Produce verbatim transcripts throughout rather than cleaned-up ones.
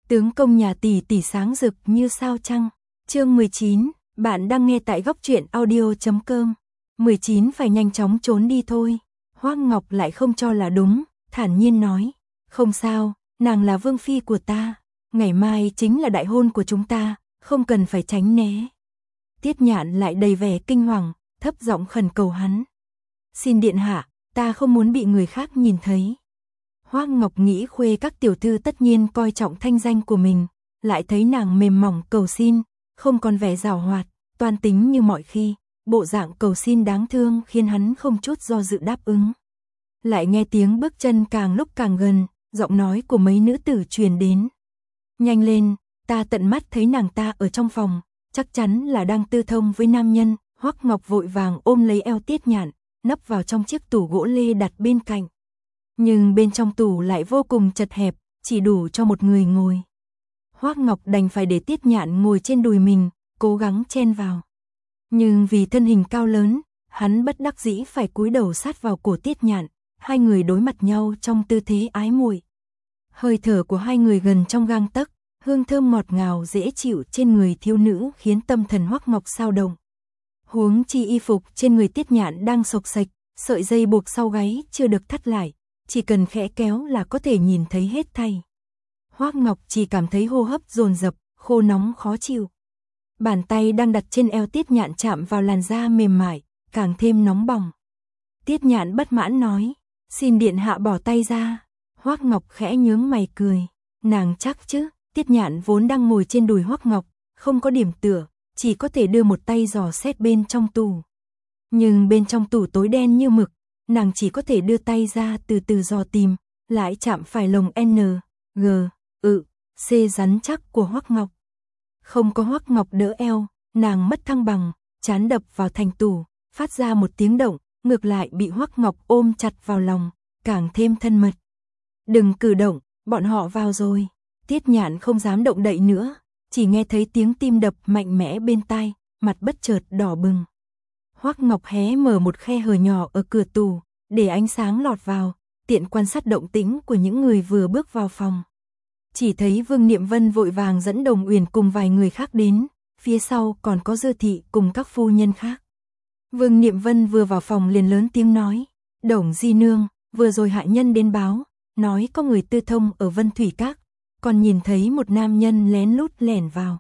Tướng công nhà tỷ tỷ sáng rực như sao trăng. Chương mười chín, bạn đang nghe tại góc truyện audio chấm com. mười chín phải nhanh chóng trốn đi thôi. Hoắc Ngọc lại không cho là đúng, thản nhiên nói, không sao, nàng là vương phi của ta, ngày mai chính là đại hôn của chúng ta, không cần phải tránh né. Tiết Nhạn lại đầy vẻ kinh hoàng, thấp giọng khẩn cầu hắn. Xin điện hạ, ta không muốn bị người khác nhìn thấy. Hoắc Ngọc nghĩ khuê các tiểu thư tất nhiên coi trọng thanh danh của mình, lại thấy nàng mềm mỏng cầu xin, không còn vẻ giảo hoạt, toan tính như mọi khi, bộ dạng cầu xin đáng thương khiến hắn không chút do dự đáp ứng. Lại nghe tiếng bước chân càng lúc càng gần, giọng nói của mấy nữ tử truyền đến. Nhanh lên, ta tận mắt thấy nàng ta ở trong phòng, chắc chắn là đang tư thông với nam nhân. Hoắc Ngọc vội vàng ôm lấy eo Tiết Nhạn, nấp vào trong chiếc tủ gỗ lê đặt bên cạnh. Nhưng bên trong tủ lại vô cùng chật hẹp, chỉ đủ cho một người ngồi. Hoắc Ngọc đành phải để Tiết Nhạn ngồi trên đùi mình, cố gắng chen vào. Nhưng vì thân hình cao lớn, hắn bất đắc dĩ phải cúi đầu sát vào cổ Tiết Nhạn, hai người đối mặt nhau trong tư thế ái muội. Hơi thở của hai người gần trong gang tấc, hương thơm ngọt ngào dễ chịu trên người thiếu nữ khiến tâm thần Hoắc Ngọc xao động. Huống chi y phục trên người Tiết Nhạn đang xộc xệch, sợi dây buộc sau gáy chưa được thắt lại, chỉ cần khẽ kéo là có thể nhìn thấy hết thảy. Hoắc Ngọc chỉ cảm thấy hô hấp dồn dập, khô nóng khó chịu. Bàn tay đang đặt trên eo Tiết Nhạn chạm vào làn da mềm mại, càng thêm nóng bỏng. Tiết Nhạn bất mãn nói, xin điện hạ bỏ tay ra. Hoắc Ngọc khẽ nhướng mày cười, nàng chắc chứ? Tiết Nhạn vốn đang ngồi trên đùi Hoắc Ngọc, không có điểm tựa, chỉ có thể đưa một tay dò xét bên trong tủ. Nhưng bên trong tủ tối đen như mực, nàng chỉ có thể đưa tay ra từ từ dò tìm, lại chạm phải lồng N, G, ự, C rắn chắc của Hoắc Ngọc. Không có Hoắc Ngọc đỡ eo, nàng mất thăng bằng, trán đập vào thành tủ, phát ra một tiếng động, ngược lại bị Hoắc Ngọc ôm chặt vào lòng, càng thêm thân mật. Đừng cử động, bọn họ vào rồi. Tiết Nhạn không dám động đậy nữa, chỉ nghe thấy tiếng tim đập mạnh mẽ bên tai, mặt bất chợt đỏ bừng. Hoắc Ngọc hé mở một khe hở nhỏ ở cửa tủ, để ánh sáng lọt vào, tiện quan sát động tĩnh của những người vừa bước vào phòng. Chỉ thấy Vương Niệm Vân vội vàng dẫn Đồng Uyển cùng vài người khác đến, phía sau còn có Dư Thị cùng các phu nhân khác. Vương Niệm Vân vừa vào phòng liền lớn tiếng nói, Đồng di nương, vừa rồi hạ nhân đến báo, nói có người tư thông ở Vân Thủy Các, còn nhìn thấy một nam nhân lén lút lẻn vào.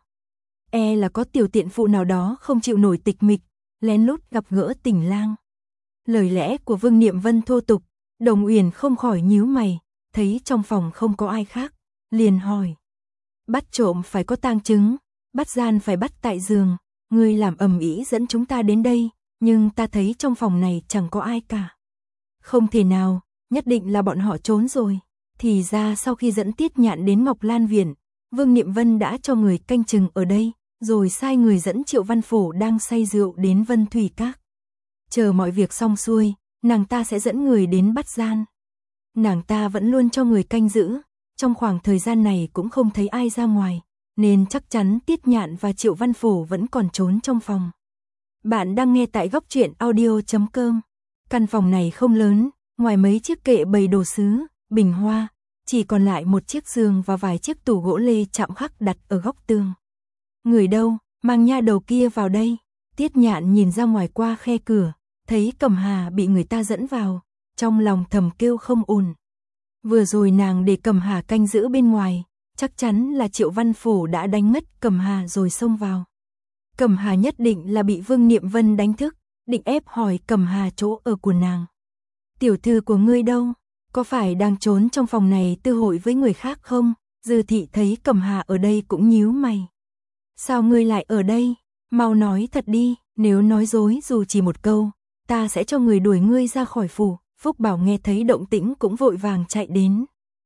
E là có tiểu tiện phụ nào đó không chịu nổi tịch mịch, lén lút gặp gỡ Tình lang. Lời lẽ của Vương Niệm Vân thô tục, Đồng Uyển không khỏi nhíu mày, thấy trong phòng không có ai khác, liền hỏi. Bắt trộm phải có tang chứng, bắt gian phải bắt tại giường, ngươi làm ầm ĩ dẫn chúng ta đến đây, nhưng ta thấy trong phòng này chẳng có ai cả. Không thể nào, nhất định là bọn họ trốn rồi. Thì ra sau khi dẫn Tiết Nhạn đến Ngọc Lan Viện, Vương Niệm Vân đã cho người canh chừng ở đây, rồi sai người dẫn Triệu Văn Phổ đang say rượu đến Vân Thủy Các. Chờ mọi việc xong xuôi, nàng ta sẽ dẫn người đến bắt gian. Nàng ta vẫn luôn cho người canh giữ, trong khoảng thời gian này cũng không thấy ai ra ngoài, nên chắc chắn Tiết Nhạn và Triệu Văn Phổ vẫn còn trốn trong phòng. Bạn đang nghe tại góc truyện audio chấm com. Căn phòng này không lớn, ngoài mấy chiếc kệ bày đồ sứ, bình hoa, chỉ còn lại một chiếc giường và vài chiếc tủ gỗ lê chạm khắc đặt ở góc tường. Người đâu, mang nha đầu kia vào đây. Tiết Nhạn nhìn ra ngoài qua khe cửa, thấy Cẩm Hà bị người ta dẫn vào, trong lòng thầm kêu không ổn. Vừa rồi nàng để Cẩm Hà canh giữ bên ngoài, chắc chắn là Triệu Văn Phổ đã đánh ngất Cẩm Hà rồi xông vào. Cẩm Hà nhất định là bị Vương Niệm Vân đánh thức, định ép hỏi Cẩm Hà chỗ ở của nàng. Tiểu thư của ngươi đâu? Có phải đang trốn trong phòng này tư hội với người khác không? Dư Thị thấy Cẩm Hà ở đây cũng nhíu mày. Sao ngươi lại ở đây? Mau nói thật đi, nếu nói dối dù chỉ một câu, ta sẽ cho người đuổi ngươi ra khỏi phủ. Phúc Bảo nghe thấy động tĩnh cũng vội vàng chạy đến.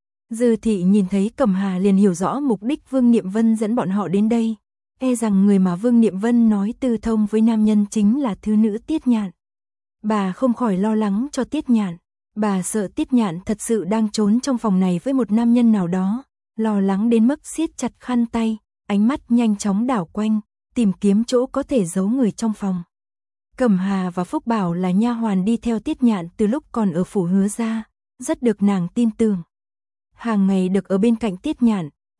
Dư Thị nhìn thấy Cẩm Hà liền hiểu rõ mục đích Vương Niệm Vân dẫn bọn họ đến đây. E rằng người mà Vương Niệm Vân nói tư thông với nam nhân chính là thứ nữ Tiết Nhạn. Bà không khỏi lo lắng cho Tiết Nhạn. Bà sợ Tiết Nhạn thật sự đang trốn trong phòng này với một nam nhân nào đó, lo lắng đến mức siết chặt khăn tay, ánh mắt nhanh chóng đảo quanh, tìm kiếm chỗ có thể giấu người trong phòng. Cẩm Hà và Phúc Bảo là nha hoàn đi theo Tiết Nhạn từ lúc còn ở phủ Hứa gia, rất được nàng tin tưởng. Hàng ngày được ở bên cạnh Tiết Nhạn,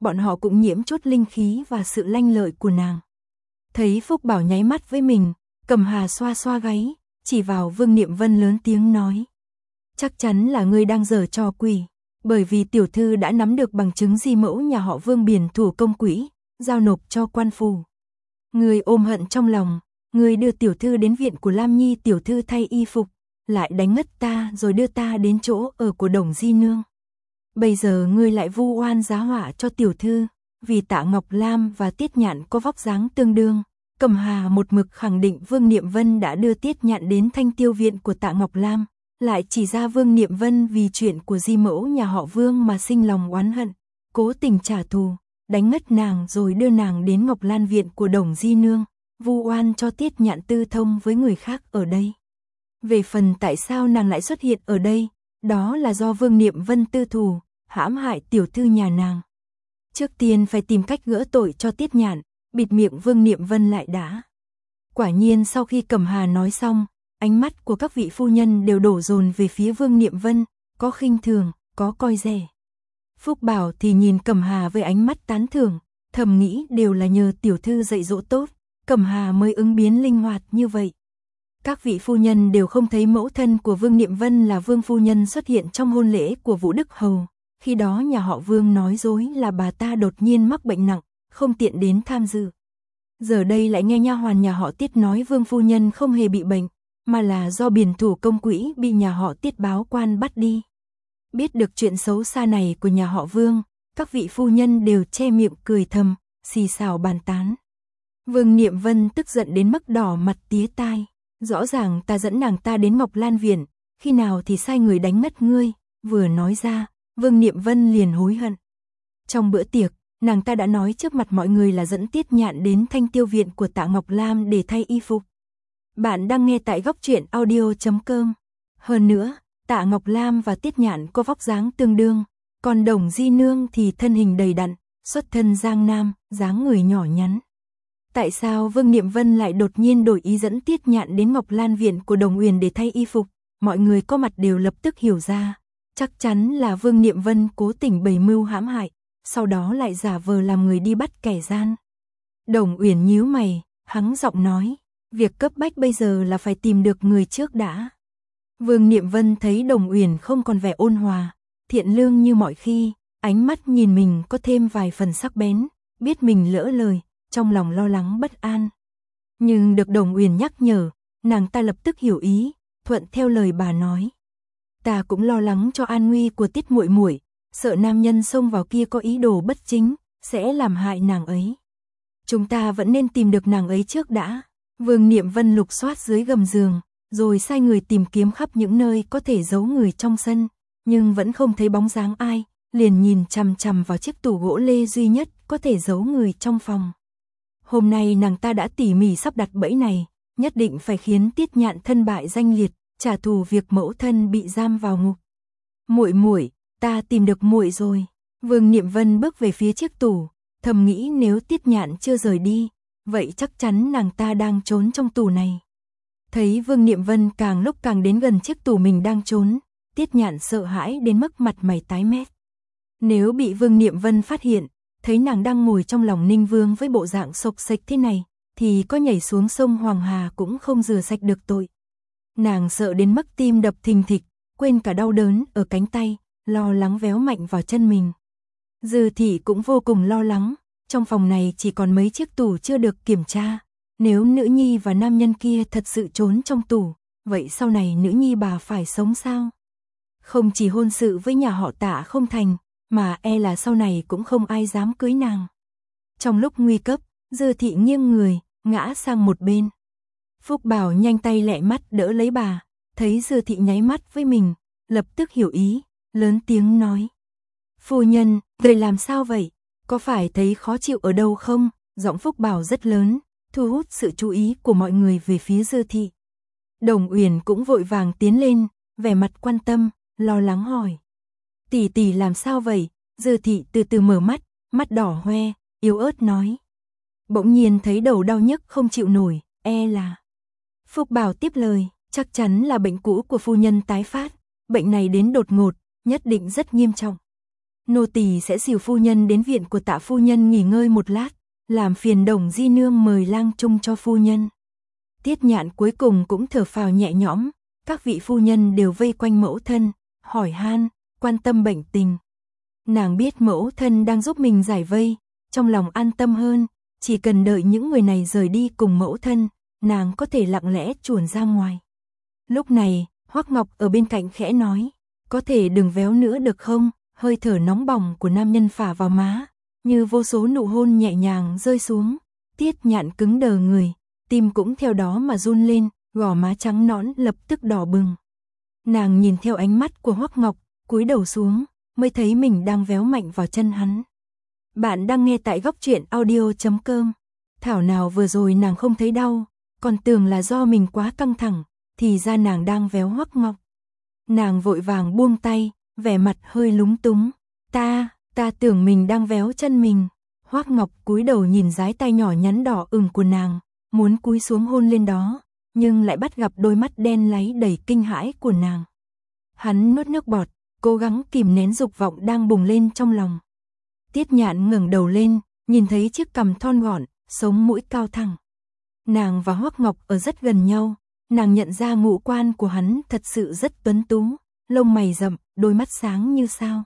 bọn họ cũng nhiễm chút linh khí và sự lanh lợi của nàng. Thấy Phúc Bảo nháy mắt với mình, Cẩm Hà xoa xoa gáy, chỉ vào Vương Niệm Vân lớn tiếng nói. Chắc chắn là ngươi đang giở trò quỷ, bởi vì tiểu thư đã nắm được bằng chứng di mẫu nhà họ Vương biển thủ công quỹ, giao nộp cho quan phủ. Ngươi ôm hận trong lòng, ngươi đưa tiểu thư đến viện của Lam Nhi tiểu thư thay y phục, lại đánh ngất ta rồi đưa ta đến chỗ ở của Đồng Di Nương. Bây giờ ngươi lại vu oan giá họa cho tiểu thư, vì Tạ Ngọc Lam và Tiết Nhạn có vóc dáng tương đương. Cẩm Hà một mực khẳng định Vương Niệm Vân đã đưa Tiết Nhạn đến Thanh Tiêu viện của Tạ Ngọc Lam, lại chỉ ra Vương Niệm Vân vì chuyện của di mẫu nhà họ Vương mà sinh lòng oán hận, cố tình trả thù, đánh ngất nàng rồi đưa nàng đến Ngọc Lan viện của Đồng Di Nương, vu oan cho Tiết Nhạn tư thông với người khác ở đây. Về phần tại sao nàng lại xuất hiện ở đây, đó là do Vương Niệm Vân tư thù, hãm hại tiểu thư nhà nàng. Trước tiên phải tìm cách gỡ tội cho Tiết Nhạn, bịt miệng Vương Niệm Vân lại đã. Quả nhiên sau khi Cẩm Hà nói xong, ánh mắt của các vị phu nhân đều đổ dồn về phía Vương Niệm Vân, có khinh thường, có coi rẻ. Phúc Bảo thì nhìn Cẩm Hà với ánh mắt tán thưởng, thầm nghĩ đều là nhờ tiểu thư dạy dỗ tốt, Cẩm Hà mới ứng biến linh hoạt như vậy. Các vị phu nhân đều không thấy mẫu thân của Vương Niệm Vân là Vương phu nhân xuất hiện trong hôn lễ của Vũ Đức Hầu. Khi đó nhà họ Vương nói dối là bà ta đột nhiên mắc bệnh nặng, không tiện đến tham dự. Giờ đây lại nghe nha hoàn nhà họ Tiết nói Vương phu nhân không hề bị bệnh, mà là do biển thủ công quỹ bị nhà họ Tiết báo quan bắt đi. Biết được chuyện xấu xa này của nhà họ Vương, các vị phu nhân đều che miệng cười thầm, xì xào bàn tán. Vương Niệm Vân tức giận đến mức đỏ mặt tía tai. Rõ ràng ta dẫn nàng ta đến Ngọc Lan viện, khi nào thì sai người đánh ngất ngươi, vừa nói ra, Vương Niệm Vân liền hối hận. Trong bữa tiệc, nàng ta đã nói trước mặt mọi người là dẫn Tiết Nhạn đến Thanh Tiêu viện của Tạ Ngọc Lam để thay y phục. Bạn đang nghe tại góc truyện audio chấm com. Hơn nữa, Tạ Ngọc Lam và Tiết Nhạn có vóc dáng tương đương, còn Đồng Di Nương thì thân hình đầy đặn, xuất thân Giang Nam, dáng người nhỏ nhắn. Tại sao Vương Niệm Vân lại đột nhiên đổi ý dẫn Tiết Nhạn đến Ngọc Lan viện của Đồng Uyển để thay y phục? Mọi người có mặt đều lập tức hiểu ra, chắc chắn là Vương Niệm Vân cố tình bày mưu hãm hại, sau đó lại giả vờ làm người đi bắt kẻ gian. Đồng Uyển nhíu mày, hắng giọng nói, việc cấp bách bây giờ là phải tìm được người trước đã. Vương Niệm Vân thấy Đồng Uyển không còn vẻ ôn hòa, thiện lương như mọi khi, ánh mắt nhìn mình có thêm vài phần sắc bén, biết mình lỡ lời, trong lòng lo lắng bất an. Nhưng được Đồng Uyển nhắc nhở, nàng ta lập tức hiểu ý, thuận theo lời bà nói. Ta cũng lo lắng cho an nguy của Tiết muội muội, sợ nam nhân xông vào kia có ý đồ bất chính, sẽ làm hại nàng ấy. Chúng ta vẫn nên tìm được nàng ấy trước đã. Vương Niệm Vân lục soát dưới gầm giường, rồi sai người tìm kiếm khắp những nơi có thể giấu người trong sân, nhưng vẫn không thấy bóng dáng ai, liền nhìn chằm chằm vào chiếc tủ gỗ lê duy nhất có thể giấu người trong phòng. Hôm nay nàng ta đã tỉ mỉ sắp đặt bẫy này, nhất định phải khiến Tiết Nhạn thân bại danh liệt, trả thù việc mẫu thân bị giam vào ngục. Muội muội, ta tìm được muội rồi. Vương Niệm Vân bước về phía chiếc tủ, thầm nghĩ nếu Tiết Nhạn chưa rời đi, vậy chắc chắn nàng ta đang trốn trong tủ này. Thấy Vương Niệm Vân càng lúc càng đến gần chiếc tủ mình đang trốn, Tiết Nhạn sợ hãi đến mức mặt mày tái mét. Nếu bị Vương Niệm Vân phát hiện, thấy nàng đang ngồi trong lòng Ninh Vương với bộ dạng xộc xệch thế này, thì có nhảy xuống sông Hoàng Hà cũng không rửa sạch được tội. Nàng sợ đến mức tim đập thình thịch, quên cả đau đớn ở cánh tay, lo lắng véo mạnh vào chân mình. Dư Thị cũng vô cùng lo lắng, trong phòng này chỉ còn mấy chiếc tủ chưa được kiểm tra. Nếu nữ nhi và nam nhân kia thật sự trốn trong tủ, vậy sau này nữ nhi bà phải sống sao? Không chỉ hôn sự với nhà họ Tạ không thành, mà e là sau này cũng không ai dám cưới nàng. Trong lúc nguy cấp, Dư Thị nghiêng người, ngã sang một bên. Phúc Bảo nhanh tay lẹ mắt đỡ lấy bà, thấy Dư Thị nháy mắt với mình, lập tức hiểu ý, lớn tiếng nói. Phu nhân, người làm sao vậy? Có phải thấy khó chịu ở đâu không? Giọng Phúc Bảo rất lớn, thu hút sự chú ý của mọi người về phía Dư Thị. Đồng Uyển cũng vội vàng tiến lên, vẻ mặt quan tâm, lo lắng hỏi. Tỷ tỷ làm sao vậy? Dư Thị từ từ mở mắt, mắt đỏ hoe, yếu ớt nói. Bỗng nhiên thấy đầu đau nhức không chịu nổi, e là. Phúc Bảo tiếp lời, chắc chắn là bệnh cũ của phu nhân tái phát, bệnh này đến đột ngột, nhất định rất nghiêm trọng. Nô tỳ sẽ dìu phu nhân đến viện của Tạ phu nhân nghỉ ngơi một lát, làm phiền Đồng di nương mời lang chung cho phu nhân. Tiết Nhạn cuối cùng cũng thở phào nhẹ nhõm, các vị phu nhân đều vây quanh mẫu thân, hỏi han, quan tâm bệnh tình. Nàng biết mẫu thân đang giúp mình giải vây, trong lòng an tâm hơn, chỉ cần đợi những người này rời đi cùng mẫu thân, nàng có thể lặng lẽ chuồn ra ngoài. Lúc này, Hoắc Ngọc ở bên cạnh khẽ nói, có thể đừng véo nữa được không? Hơi thở nóng bỏng của nam nhân phả vào má, như vô số nụ hôn nhẹ nhàng rơi xuống. Tiết Nhạn cứng đờ người, tim cũng theo đó mà run lên, gò má trắng nõn lập tức đỏ bừng. Nàng nhìn theo ánh mắt của Hoắc Ngọc, cúi đầu xuống, mới thấy mình đang véo mạnh vào chân hắn. Bạn đang nghe tại góc truyện audio chấm com. Thảo nào vừa rồi nàng không thấy đau, còn tưởng là do mình quá căng thẳng, thì ra nàng đang véo Hoắc Ngọc. Nàng vội vàng buông tay, vẻ mặt hơi lúng túng. Ta, ta tưởng mình đang véo chân mình. Hoắc Ngọc cúi đầu nhìn dái tay nhỏ nhắn đỏ ửng của nàng, muốn cúi xuống hôn lên đó, nhưng lại bắt gặp đôi mắt đen láy đầy kinh hãi của nàng. Hắn nuốt nước bọt, cố gắng kìm nén dục vọng đang bùng lên trong lòng. Tiết Nhạn ngẩng đầu lên, nhìn thấy chiếc cằm thon gọn, sống mũi cao thẳng. Nàng và Hoắc Ngọc ở rất gần nhau, nàng nhận ra ngũ quan của hắn thật sự rất tuấn tú, lông mày rậm, đôi mắt sáng như sao.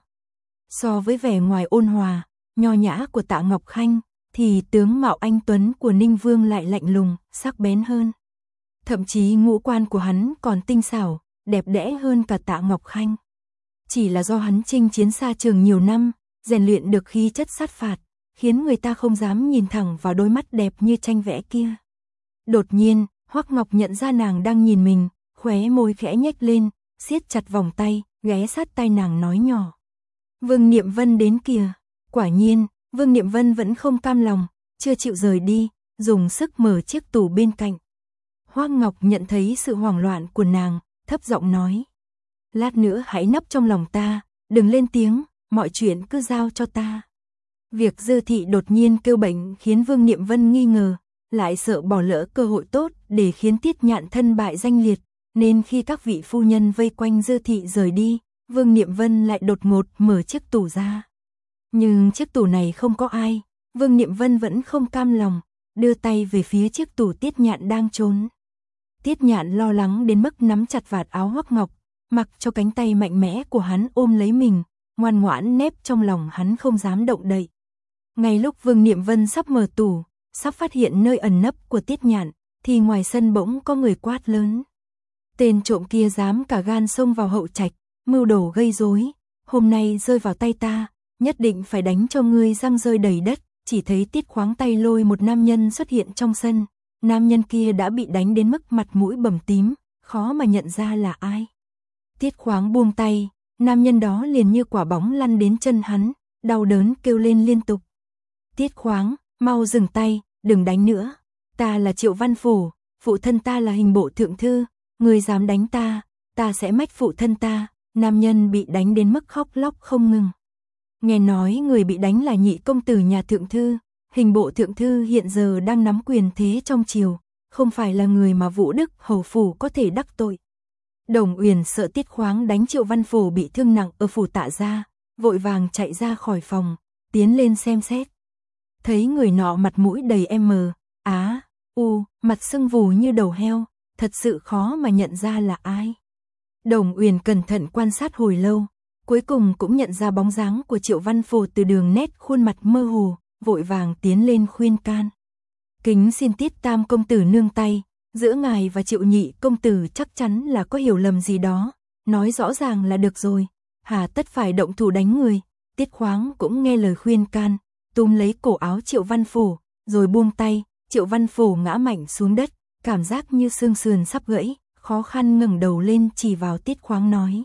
So với vẻ ngoài ôn hòa, nho nhã của Tạ Ngọc Khanh, thì tướng mạo anh tuấn của Ninh Vương lại lạnh lùng, sắc bén hơn. Thậm chí ngũ quan của hắn còn tinh xảo, đẹp đẽ hơn cả Tạ Ngọc Khanh. Chỉ là do hắn chinh chiến xa trường nhiều năm, rèn luyện được khí chất sát phạt, khiến người ta không dám nhìn thẳng vào đôi mắt đẹp như tranh vẽ kia. Đột nhiên, Hoắc Ngọc nhận ra nàng đang nhìn mình, khóe môi khẽ nhếch lên, siết chặt vòng tay, ghé sát tai nàng nói nhỏ. Vương Niệm Vân đến kìa. Quả nhiên, Vương Niệm Vân vẫn không cam lòng, chưa chịu rời đi, dùng sức mở chiếc tủ bên cạnh. Hoắc Ngọc nhận thấy sự hoảng loạn của nàng, thấp giọng nói. Lát nữa hãy nấp trong lòng ta, đừng lên tiếng, mọi chuyện cứ giao cho ta. Việc Dư thị đột nhiên kêu bệnh khiến Vương Niệm Vân nghi ngờ, lại sợ bỏ lỡ cơ hội tốt để khiến Tiết Nhạn thân bại danh liệt, nên khi các vị phu nhân vây quanh Dư thị rời đi, Vương Niệm Vân lại đột ngột mở chiếc tủ ra. Nhưng chiếc tủ này không có ai, Vương Niệm Vân vẫn không cam lòng, đưa tay về phía chiếc tủ Tiết Nhạn đang trốn. Tiết Nhạn lo lắng đến mức nắm chặt vạt áo Hoắc Ngọc, mặc cho cánh tay mạnh mẽ của hắn ôm lấy mình, ngoan ngoãn nép trong lòng hắn không dám động đậy. Ngay lúc Vương Niệm Vân sắp mở tủ, sắp phát hiện nơi ẩn nấp của Tiết Nhạn, thì ngoài sân bỗng có người quát lớn. Tên trộm kia dám cả gan xông vào hậu trạch, mưu đồ gây rối, hôm nay rơi vào tay ta, nhất định phải đánh cho ngươi răng rơi đầy đất. Chỉ thấy Tiết Khoáng tay lôi một nam nhân xuất hiện trong sân, nam nhân kia đã bị đánh đến mức mặt mũi bầm tím, khó mà nhận ra là ai. Tiết Khoáng buông tay, nam nhân đó liền như quả bóng lăn đến chân hắn, đau đớn kêu lên liên tục. Tiết Khoáng, mau dừng tay, đừng đánh nữa. Ta là Triệu Văn Phủ, phụ thân ta là hình bộ thượng thư, ngươi dám đánh ta, ta sẽ mách phụ thân ta. Nam nhân bị đánh đến mức khóc lóc không ngừng. Nghe nói người bị đánh là nhị công tử nhà thượng thư, hình bộ thượng thư hiện giờ đang nắm quyền thế trong triều, không phải là người mà Vũ Đức hầu phủ có thể đắc tội. Đồng Uyển sợ Tiết Khoáng đánh Triệu Văn Phủ bị thương nặng ở phủ Tạ gia, vội vàng chạy ra khỏi phòng, tiến lên xem xét. Thấy người nọ mặt mũi đầy em mờ, á, u, mặt sưng vù như đầu heo, thật sự khó mà nhận ra là ai. Đồng Uyển cẩn thận quan sát hồi lâu, cuối cùng cũng nhận ra bóng dáng của Triệu Văn Phủ từ đường nét khuôn mặt mơ hồ, vội vàng tiến lên khuyên can. Kính xin Tiết Tam công tử nương tay, giữa ngài và Triệu nhị công tử chắc chắn là có hiểu lầm gì đó, nói rõ ràng là được rồi, hà tất phải động thủ đánh người. Tiết Khoáng cũng nghe lời khuyên can, túm lấy cổ áo Triệu Văn Phủ, rồi buông tay, Triệu Văn Phủ ngã mạnh xuống đất, cảm giác như xương sườn sắp gãy, khó khăn ngẩng đầu lên chỉ vào Tiết Khoáng nói.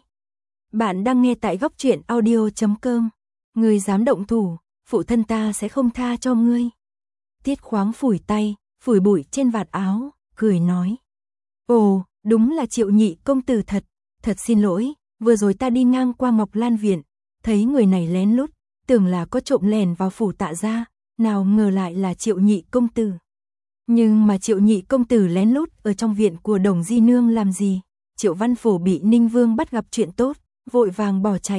Bạn đang nghe tại góc truyện audio chấm com. Ngươi dám động thủ, phụ thân ta sẽ không tha cho ngươi. Tiết Khoáng phủi tay, phủi bụi trên vạt áo, cười nói. Ồ, đúng là Triệu nhị công tử thật, thật xin lỗi, vừa rồi ta đi ngang qua Ngọc Lan Viện, thấy người này lén lút, tưởng là có trộm lèn vào phủ Tạ gia, nào ngờ lại là Triệu nhị công tử. Nhưng mà Triệu nhị công tử lén lút ở trong viện của Đồng Di Nương làm gì? Triệu Văn Phủ bị Ninh Vương bắt gặp chuyện tốt, vội vàng bỏ chạy,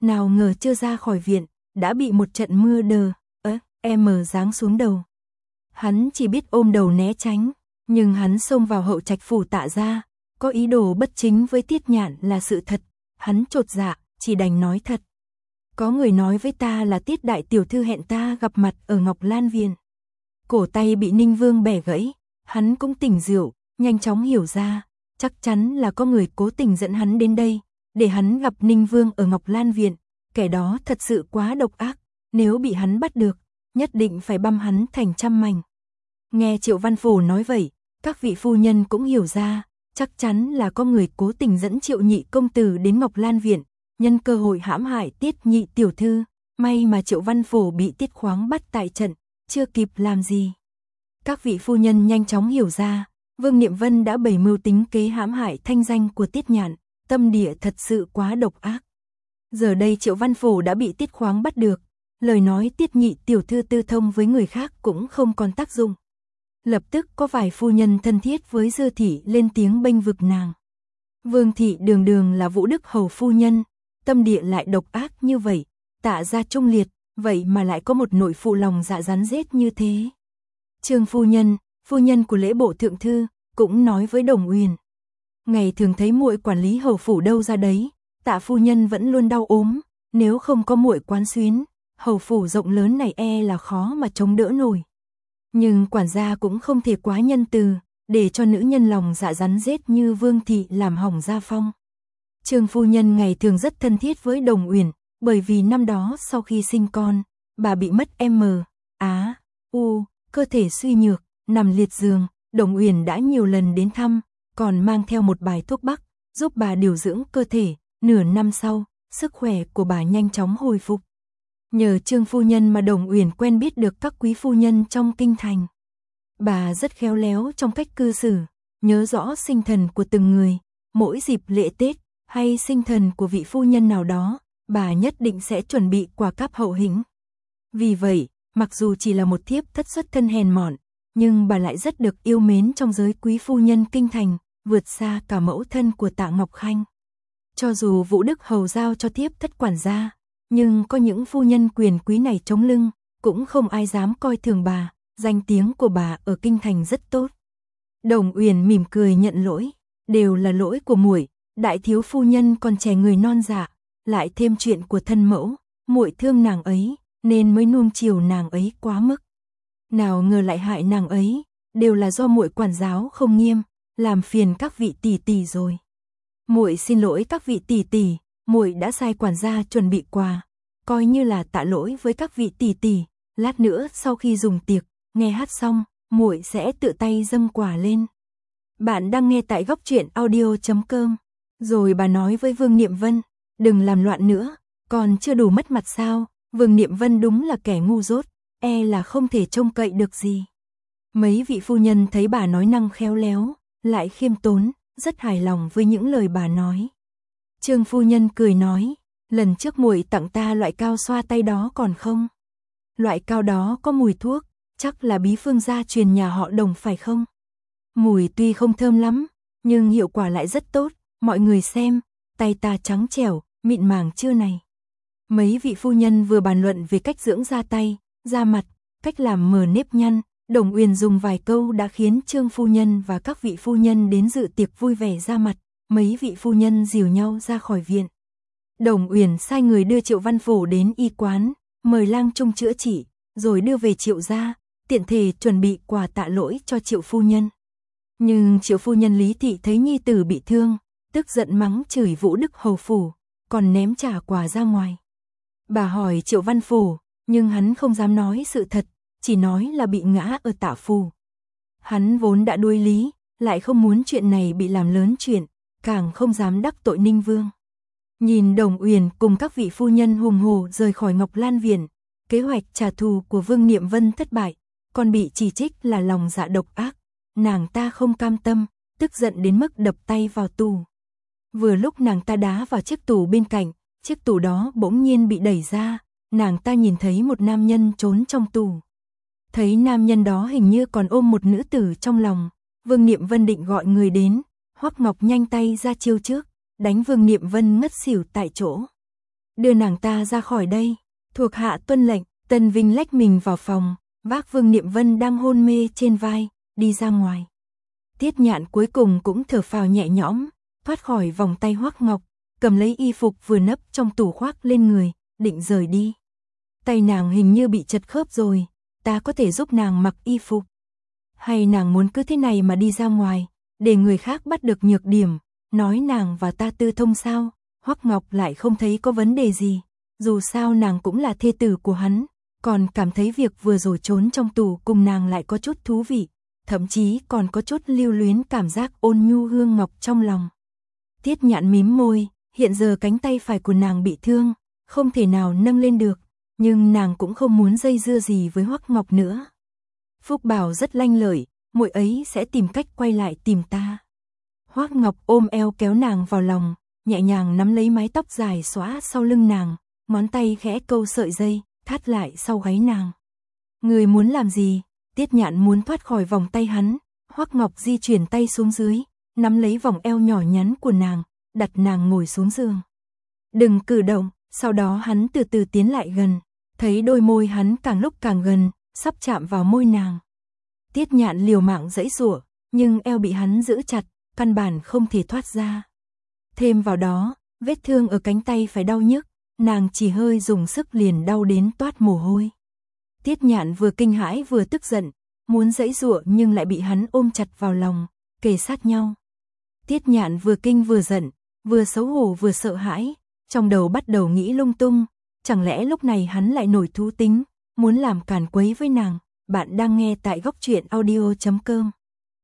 nào ngờ chưa ra khỏi viện, đã bị một trận mưa đờ, ớ, em giáng xuống đầu. Hắn chỉ biết ôm đầu né tránh, nhưng hắn xông vào hậu trạch phủ Tạ gia, có ý đồ bất chính với Tiết Nhạn là sự thật, hắn chột dạ, chỉ đành nói thật. Có người nói với ta là Tiết đại tiểu thư hẹn ta gặp mặt ở Ngọc Lan Viện. Cổ tay bị Ninh Vương bẻ gãy, hắn cũng tỉnh rượu, nhanh chóng hiểu ra, chắc chắn là có người cố tình dẫn hắn đến đây, để hắn gặp Ninh Vương ở Ngọc Lan Viện, kẻ đó thật sự quá độc ác, nếu bị hắn bắt được, nhất định phải băm hắn thành trăm mảnh. Nghe Triệu Văn Phủ nói vậy, các vị phu nhân cũng hiểu ra, chắc chắn là có người cố tình dẫn Triệu nhị công tử đến Ngọc Lan Viện, nhân cơ hội hãm hại Tiết nhị tiểu thư, may mà Triệu Văn Phủ bị Tiết Khoáng bắt tại trận, chưa kịp làm gì. Các vị phu nhân nhanh chóng hiểu ra, Vương Niệm Vân đã bày mưu tính kế hãm hại thanh danh của Tiết Nhạn, tâm địa thật sự quá độc ác. Giờ đây Triệu Văn Phủ đã bị Tiết Khoáng bắt được, lời nói Tiết nhị tiểu thư tư thông với người khác cũng không còn tác dụng. Lập tức có vài phu nhân thân thiết với Dư thị lên tiếng bênh vực nàng. Vương thị đường đường là Vũ Đức hầu phu nhân, tâm địa lại độc ác như vậy, Tạ gia trung liệt, vậy mà lại có một nội phụ lòng dạ rắn rết như thế. Trương phu nhân, phu nhân của lễ bộ thượng thư, cũng nói với Đồng Uyển. Ngày thường thấy muội quản lý hầu phủ đâu ra đấy, Tạ phu nhân vẫn luôn đau ốm, nếu không có muội quán xuyến, hầu phủ rộng lớn này e là khó mà chống đỡ nổi. Nhưng quản gia cũng không thể quá nhân từ, để cho nữ nhân lòng dạ rắn rết như Vương thị làm hỏng gia phong. Trương phu nhân ngày thường rất thân thiết với Đồng Uyển, bởi vì năm đó sau khi sinh con, bà bị mất M, Á, U, cơ thể suy nhược, nằm liệt giường, Đồng Uyển đã nhiều lần đến thăm, còn mang theo một bài thuốc bắc, giúp bà điều dưỡng cơ thể, nửa năm sau, sức khỏe của bà nhanh chóng hồi phục. Nhờ Trương phu nhân mà Đồng Uyển quen biết được các quý phu nhân trong kinh thành. Bà rất khéo léo trong cách cư xử, nhớ rõ sinh thần của từng người, mỗi dịp lễ Tết hay sinh thần của vị phu nhân nào đó, bà nhất định sẽ chuẩn bị quà cáp hậu hĩnh. Vì vậy, mặc dù chỉ là một thiếp thất xuất thân hèn mọn, nhưng bà lại rất được yêu mến trong giới quý phu nhân kinh thành, vượt xa cả mẫu thân của Tạ Ngọc Khanh. Cho dù Vũ Đức hầu giao cho thiếp thất quản gia, nhưng có những phu nhân quyền quý này chống lưng, cũng không ai dám coi thường bà, danh tiếng của bà ở kinh thành rất tốt. Đồng Uyển mỉm cười nhận lỗi, đều là lỗi của muội, đại thiếu phu nhân còn trẻ người non dạ, lại thêm chuyện của thân mẫu, muội thương nàng ấy, nên mới nuông chiều nàng ấy quá mức. Nào ngờ lại hại nàng ấy, đều là do muội quản giáo không nghiêm, làm phiền các vị tỷ tỷ rồi. Muội xin lỗi các vị tỷ tỷ, muội đã sai quản gia chuẩn bị quà, coi như là tạ lỗi với các vị tỷ tỷ, lát nữa sau khi dùng tiệc, nghe hát xong, muội sẽ tự tay dâng quà lên. Bạn đang nghe tại góc truyện audio chấm com. Rồi bà nói với Vương Niệm Vân, đừng làm loạn nữa, còn chưa đủ mất mặt sao? Vương Niệm Vân đúng là kẻ ngu dốt, e là không thể trông cậy được gì. Mấy vị phu nhân thấy bà nói năng khéo léo, lại khiêm tốn, rất hài lòng với những lời bà nói. Trương phu nhân cười nói, lần trước muội tặng ta loại cao xoa tay đó còn không? Loại cao đó có mùi thuốc, chắc là bí phương gia truyền nhà họ Đồng phải không? Mùi tuy không thơm lắm, nhưng hiệu quả lại rất tốt, mọi người xem, tay ta trắng trẻo, mịn màng chưa này. Mấy vị phu nhân vừa bàn luận về cách dưỡng da tay, da mặt, cách làm mờ nếp nhăn, Đồng Uyển dùng vài câu đã khiến Trương phu nhân và các vị phu nhân đến dự tiệc vui vẻ ra mặt, mấy vị phu nhân dìu nhau ra khỏi viện. Đồng Uyển sai người đưa Triệu Văn Phủ đến y quán, mời lang trung chữa trị, rồi đưa về Triệu gia, tiện thể chuẩn bị quà tạ lỗi cho Triệu phu nhân. Nhưng Triệu phu nhân Lý thị thấy nhi tử bị thương, tức giận mắng chửi Vũ Đức hầu phủ, còn ném trả quà ra ngoài. Bà hỏi Triệu Văn Phủ, nhưng hắn không dám nói sự thật, chỉ nói là bị ngã ở Tạ phủ. Hắn vốn đã đuối lý, lại không muốn chuyện này bị làm lớn chuyện, càng không dám đắc tội Ninh Vương. Nhìn Đồng Uyển cùng các vị phu nhân hùng hổ rời khỏi Ngọc Lan Viện, kế hoạch trả thù của Vương Niệm Vân thất bại, còn bị chỉ trích là lòng dạ độc ác, nàng ta không cam tâm, tức giận đến mức đập tay vào tủ. Vừa lúc nàng ta đá vào chiếc tủ bên cạnh, chiếc tủ đó bỗng nhiên bị đẩy ra, nàng ta nhìn thấy một nam nhân trốn trong tủ. Thấy nam nhân đó hình như còn ôm một nữ tử trong lòng, Vương Niệm Vân định gọi người đến, Hoắc Ngọc nhanh tay ra chiêu trước, đánh Vương Niệm Vân ngất xỉu tại chỗ. đưa nàng ta ra khỏi đây. Thuộc hạ tuân lệnh. Tần Vinh lách mình vào phòng, vác Vương Niệm Vân đang hôn mê trên vai, đi ra ngoài. Tiết Nhạn cuối cùng cũng thở phào nhẹ nhõm, thoát khỏi vòng tay Hoắc Ngọc, cầm lấy y phục vừa nấp trong tủ khoác lên người, định rời đi. Tay nàng hình như bị chật khớp rồi, ta có thể giúp nàng mặc y phục. Hay nàng muốn cứ thế này mà đi ra ngoài, để người khác bắt được nhược điểm, nói nàng và ta tư thông sao? Hoắc Ngọc lại không thấy có vấn đề gì, dù sao nàng cũng là thê tử của hắn, còn cảm thấy việc vừa rồi trốn trong tù cùng nàng lại có chút thú vị, thậm chí còn có chút lưu luyến cảm giác ôn nhu hương ngọc trong lòng. Tiết Nhạn mím môi, hiện giờ cánh tay phải của nàng bị thương, không thể nào nâng lên được, nhưng nàng cũng không muốn dây dưa gì với Hoắc Ngọc nữa. Phúc Bảo rất lanh lợi, muội ấy sẽ tìm cách quay lại tìm ta. Hoắc Ngọc ôm eo kéo nàng vào lòng, nhẹ nhàng nắm lấy mái tóc dài xõa sau lưng nàng, ngón tay khẽ câu sợi dây, thắt lại sau gáy nàng. Người muốn làm gì? Tiết Nhạn muốn thoát khỏi vòng tay hắn, Hoắc Ngọc di chuyển tay xuống dưới, nắm lấy vòng eo nhỏ nhắn của nàng, đặt nàng ngồi xuống giường. Đừng cử động, sau đó hắn từ từ tiến lại gần, thấy đôi môi hắn càng lúc càng gần, sắp chạm vào môi nàng. Tiết Nhạn liều mạng giãy giụa, nhưng eo bị hắn giữ chặt, căn bản không thể thoát ra. Thêm vào đó, vết thương ở cánh tay phải đau nhức, nàng chỉ hơi dùng sức liền đau đến toát mồ hôi. Tiết Nhạn vừa kinh hãi vừa tức giận, muốn giãy giụa nhưng lại bị hắn ôm chặt vào lòng, kề sát nhau. Tiết Nhạn vừa kinh vừa giận, vừa xấu hổ vừa sợ hãi, trong đầu bắt đầu nghĩ lung tung, chẳng lẽ lúc này hắn lại nổi thú tính, muốn làm càn quấy với nàng. Bạn đang nghe tại góc truyện audio chấm com.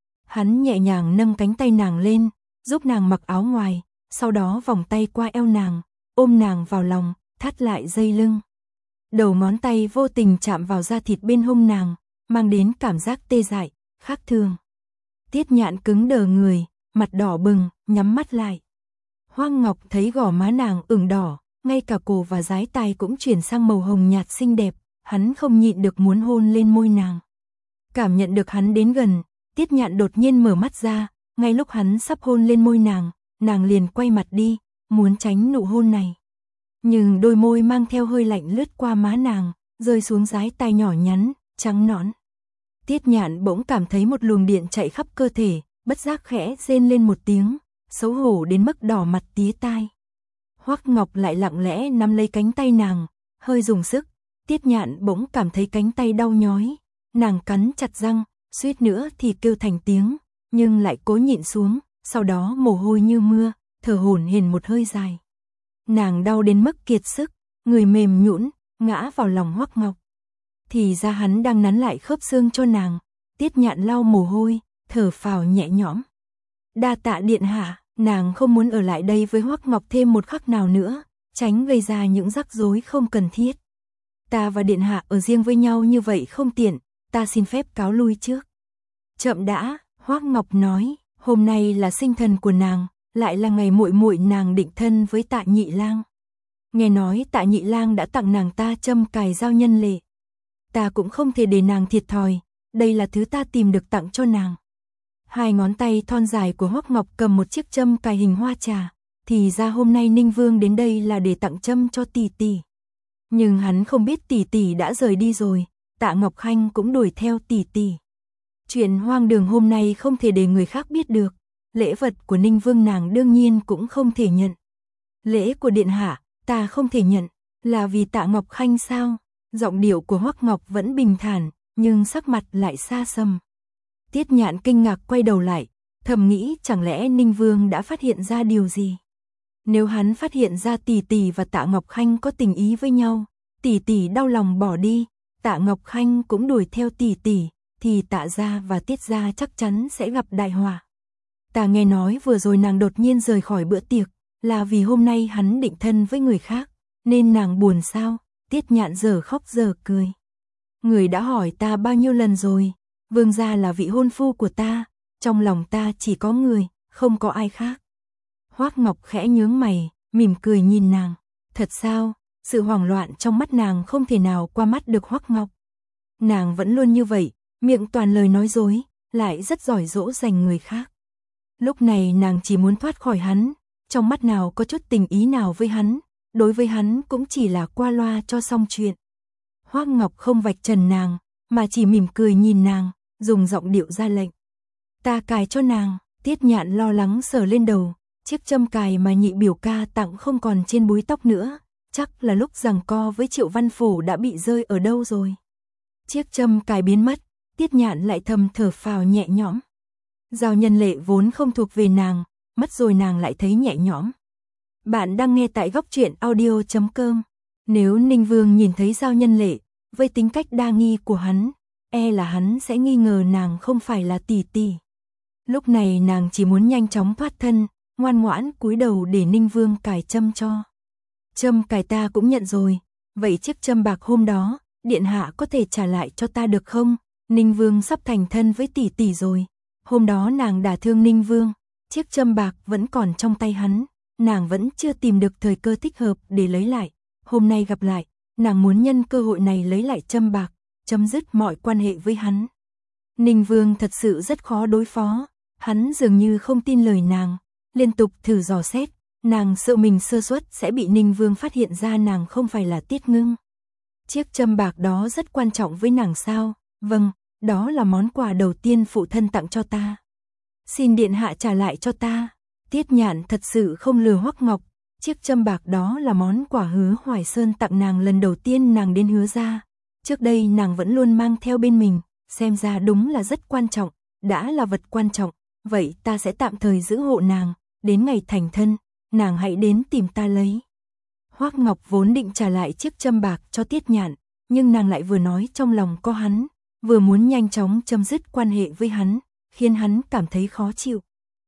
Hắn nhẹ nhàng nâng cánh tay nàng lên, giúp nàng mặc áo ngoài, sau đó vòng tay qua eo nàng, ôm nàng vào lòng, thắt lại dây lưng. Đầu ngón tay vô tình chạm vào da thịt bên hông nàng, mang đến cảm giác tê dại, khác thường. Tiết Nhạn cứng đờ người, mặt đỏ bừng, nhắm mắt lại. Hoang Ngọc thấy gò má nàng ửng đỏ, ngay cả cổ và dái tai cũng chuyển sang màu hồng nhạt xinh đẹp, hắn không nhịn được muốn hôn lên môi nàng. Cảm nhận được hắn đến gần, Tiết Nhạn đột nhiên mở mắt ra, ngay lúc hắn sắp hôn lên môi nàng, nàng liền quay mặt đi, muốn tránh nụ hôn này. Nhưng đôi môi mang theo hơi lạnh lướt qua má nàng, rơi xuống dái tai nhỏ nhắn, trắng nõn. Tiết Nhạn bỗng cảm thấy một luồng điện chạy khắp cơ thể, bất giác khẽ rên lên một tiếng, xấu hổ đến mức đỏ mặt tía tai. Hoắc Ngọc lại lặng lẽ nắm lấy cánh tay nàng, hơi dùng sức. Tiết Nhạn bỗng cảm thấy cánh tay đau nhói, nàng cắn chặt răng, suýt nữa thì kêu thành tiếng, nhưng lại cố nhịn xuống, sau đó mồ hôi như mưa, thở hổn hển một hơi dài. Nàng đau đến mức kiệt sức, người mềm nhũn, ngã vào lòng Hoắc Ngọc. Thì ra hắn đang nắn lại khớp xương cho nàng. Tiết Nhạn lau mồ hôi, thở phào nhẹ nhõm. Đa tạ điện hạ, nàng không muốn ở lại đây với Hoắc Ngọc thêm một khắc nào nữa, tránh gây ra những rắc rối không cần thiết. Ta và điện hạ ở riêng với nhau như vậy không tiện, ta xin phép cáo lui trước. Chậm đã, Hoắc Ngọc nói, hôm nay là sinh thần của nàng, lại là ngày muội muội nàng định thân với Tạ Nhị Lang. Nghe nói Tạ Nhị Lang đã tặng nàng ta châm cài giao nhân lệ. Ta cũng không thể để nàng thiệt thòi, đây là thứ ta tìm được tặng cho nàng. Hai ngón tay thon dài của Hoắc Ngọc cầm một chiếc châm cài hình hoa trà, thì ra hôm nay Ninh Vương đến đây là để tặng châm cho tỷ tỷ. Nhưng hắn không biết tỷ tỷ đã rời đi rồi, Tạ Ngọc Khanh cũng đuổi theo tỷ tỷ. Chuyện hoang đường hôm nay không thể để người khác biết được, lễ vật của Ninh Vương nàng đương nhiên cũng không thể nhận. Lễ của điện hạ, ta không thể nhận, là vì Tạ Ngọc Khanh sao? Giọng điệu của Hoắc Ngọc vẫn bình thản, nhưng sắc mặt lại xa xăm. Tiết Nhạn kinh ngạc quay đầu lại, thầm nghĩ chẳng lẽ Ninh Vương đã phát hiện ra điều gì? Nếu hắn phát hiện ra tỷ tỷ và Tạ Ngọc Khanh có tình ý với nhau, tỷ tỷ đau lòng bỏ đi, Tạ Ngọc Khanh cũng đuổi theo tỷ tỷ, thì Tạ gia và Tiết gia chắc chắn sẽ gặp đại họa. Ta nghe nói vừa rồi nàng đột nhiên rời khỏi bữa tiệc, là vì hôm nay hắn định thân với người khác, nên nàng buồn sao? Tiết Nhạn giờ khóc giờ cười. Người đã hỏi ta bao nhiêu lần rồi, Vương gia là vị hôn phu của ta, trong lòng ta chỉ có người, không có ai khác. Hoắc Ngọc khẽ nhướng mày, mỉm cười nhìn nàng. Thật sao? Sự hoảng loạn trong mắt nàng không thể nào qua mắt được Hoắc Ngọc. Nàng vẫn luôn như vậy, miệng toàn lời nói dối, lại rất giỏi dỗ dành người khác. Lúc này nàng chỉ muốn thoát khỏi hắn, trong mắt nào có chút tình ý nào với hắn, đối với hắn cũng chỉ là qua loa cho xong chuyện. Hoắc Ngọc không vạch trần nàng, mà chỉ mỉm cười nhìn nàng, dùng giọng điệu ra lệnh. Ta cài cho nàng. Tiết Nhạn lo lắng sờ lên đầu, chiếc châm cài mà nhị biểu ca tặng không còn trên búi tóc nữa, chắc là lúc giằng co với Triệu Văn Phủ đã bị rơi ở đâu rồi. Chiếc châm cài biến mất, Tiết Nhạn lại thầm thở phào nhẹ nhõm. Giao Nhân Lệ vốn không thuộc về nàng, mất rồi nàng lại thấy nhẹ nhõm. Bạn đang nghe tại góc truyện audio chấm com. Nếu Ninh Vương nhìn thấy Giao Nhân Lệ, với tính cách đa nghi của hắn, e là hắn sẽ nghi ngờ nàng không phải là tỷ tỷ. Lúc này nàng chỉ muốn nhanh chóng thoát thân, ngoan ngoãn cúi đầu để Ninh Vương cài châm cho. Châm cài ta cũng nhận rồi, vậy chiếc châm bạc hôm đó, điện hạ có thể trả lại cho ta được không? Ninh Vương sắp thành thân với tỷ tỷ rồi. Hôm đó nàng đả thương Ninh Vương, chiếc châm bạc vẫn còn trong tay hắn, nàng vẫn chưa tìm được thời cơ thích hợp để lấy lại. Hôm nay gặp lại, nàng muốn nhân cơ hội này lấy lại châm bạc, chấm dứt mọi quan hệ với hắn. Ninh Vương thật sự rất khó đối phó, hắn dường như không tin lời nàng, liên tục thử dò xét, nàng sợ mình sơ suất sẽ bị Ninh Vương phát hiện ra nàng không phải là Tiết Ngưng. Chiếc châm bạc đó rất quan trọng với nàng sao? Vâng, đó là món quà đầu tiên phụ thân tặng cho ta. Xin điện hạ trả lại cho ta. Tiết Nhạn thật sự không lừa Hoắc Ngọc, chiếc châm bạc đó là món quà Hứa Hoài Sơn tặng nàng lần đầu tiên nàng đến Hứa gia. Trước đây nàng vẫn luôn mang theo bên mình, xem ra đúng là rất quan trọng, đã là vật quan trọng, vậy ta sẽ tạm thời giữ hộ nàng, đến ngày thành thân, nàng hãy đến tìm ta lấy. Hoắc Ngọc vốn định trả lại chiếc châm bạc cho Tiết Nhạn, nhưng nàng lại vừa nói trong lòng có hắn, vừa muốn nhanh chóng chấm dứt quan hệ với hắn, khiến hắn cảm thấy khó chịu.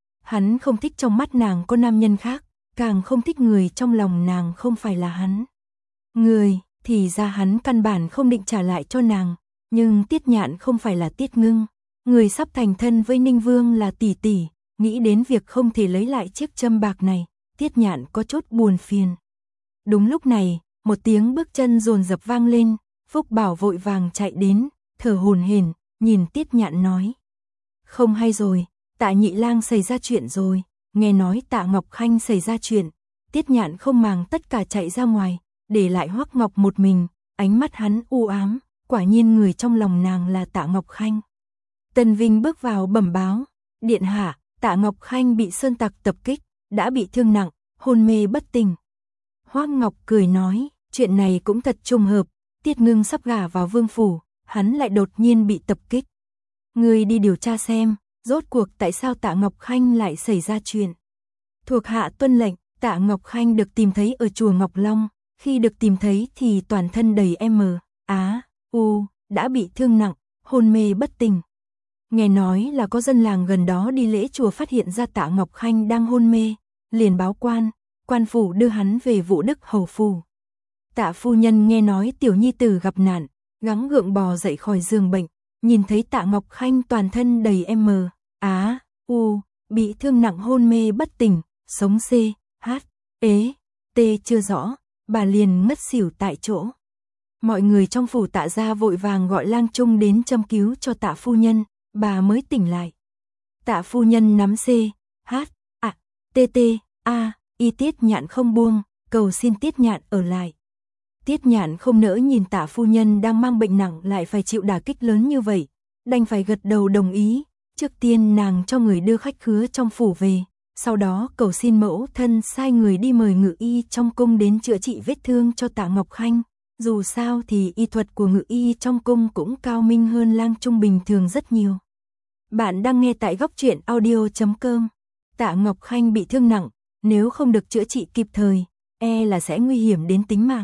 Hắn không thích trong mắt nàng có nam nhân khác, càng không thích người trong lòng nàng không phải là hắn. Người, thì ra hắn căn bản không định trả lại cho nàng, nhưng Tiết Nhạn không phải là Tiết Ngưng, người sắp thành thân với Ninh Vương là tỷ tỷ, nghĩ đến việc không thể lấy lại chiếc châm bạc này, Tiết Nhạn có chút buồn phiền. Đúng lúc này, một tiếng bước chân dồn dập vang lên, Phúc Bảo vội vàng chạy đến, thở hổn hển, nhìn Tiết Nhạn nói: "Không hay rồi, Tạ Nhị Lang xảy ra chuyện rồi." Nghe nói Tạ Ngọc Khanh xảy ra chuyện, Tiết Nhạn không màng tất cả chạy ra ngoài, để lại Hoắc Ngọc một mình, ánh mắt hắn u ám, quả nhiên người trong lòng nàng là Tạ Ngọc Khanh. Tần Vinh bước vào bẩm báo: "Điện hạ, Tạ Ngọc Khanh bị sơn tặc tập kích, đã bị thương nặng, hôn mê bất tỉnh." Hoắc Ngọc cười nói: "Chuyện này cũng thật trùng hợp, Tiết Ngưng sắp gả vào vương phủ, hắn lại đột nhiên bị tập kích. Ngươi đi điều tra xem, rốt cuộc tại sao Tạ Ngọc Khanh lại xảy ra chuyện." Thuộc hạ tuân lệnh. Tạ Ngọc Khanh được tìm thấy ở chùa Ngọc Long, khi được tìm thấy thì toàn thân đầy M, Á, U, đã bị thương nặng, hôn mê bất tỉnh. Nghe nói là có dân làng gần đó đi lễ chùa phát hiện ra Tạ Ngọc Khanh đang hôn mê, liền báo quan, quan phủ đưa hắn về Vũ Đức hầu phủ. Tạ phu nhân nghe nói tiểu nhi tử gặp nạn, gắng gượng bò dậy khỏi giường bệnh, nhìn thấy Tạ Ngọc Khanh toàn thân đầy M, Á, U, bị thương nặng hôn mê bất tỉnh, sống C, H, ế, T chưa rõ, bà liền ngất xỉu tại chỗ. Mọi người trong phủ Tạ gia vội vàng gọi lang trung đến châm cứu cho Tạ phu nhân, bà mới tỉnh lại. Tạ phu nhân nắm C, H, A, T T, A, Y Tiết Nhạn không buông, cầu xin Tiết Nhạn ở lại. Tiết Nhạn không nỡ nhìn Tạ phu nhân đang mang bệnh nặng lại phải chịu đả kích lớn như vậy, đành phải gật đầu đồng ý. Trước tiên nàng cho người đưa khách khứa trong phủ về, sau đó cầu xin mẫu thân sai người đi mời ngự y trong cung đến chữa trị vết thương cho Tạ Ngọc Khanh. Dù sao thì y thuật của ngự y trong cung cũng cao minh hơn lang trung bình thường rất nhiều. Bạn đang nghe tại góc truyện audio chấm com. Tạ Ngọc Khanh bị thương nặng, nếu không được chữa trị kịp thời, e là sẽ nguy hiểm đến tính mạng.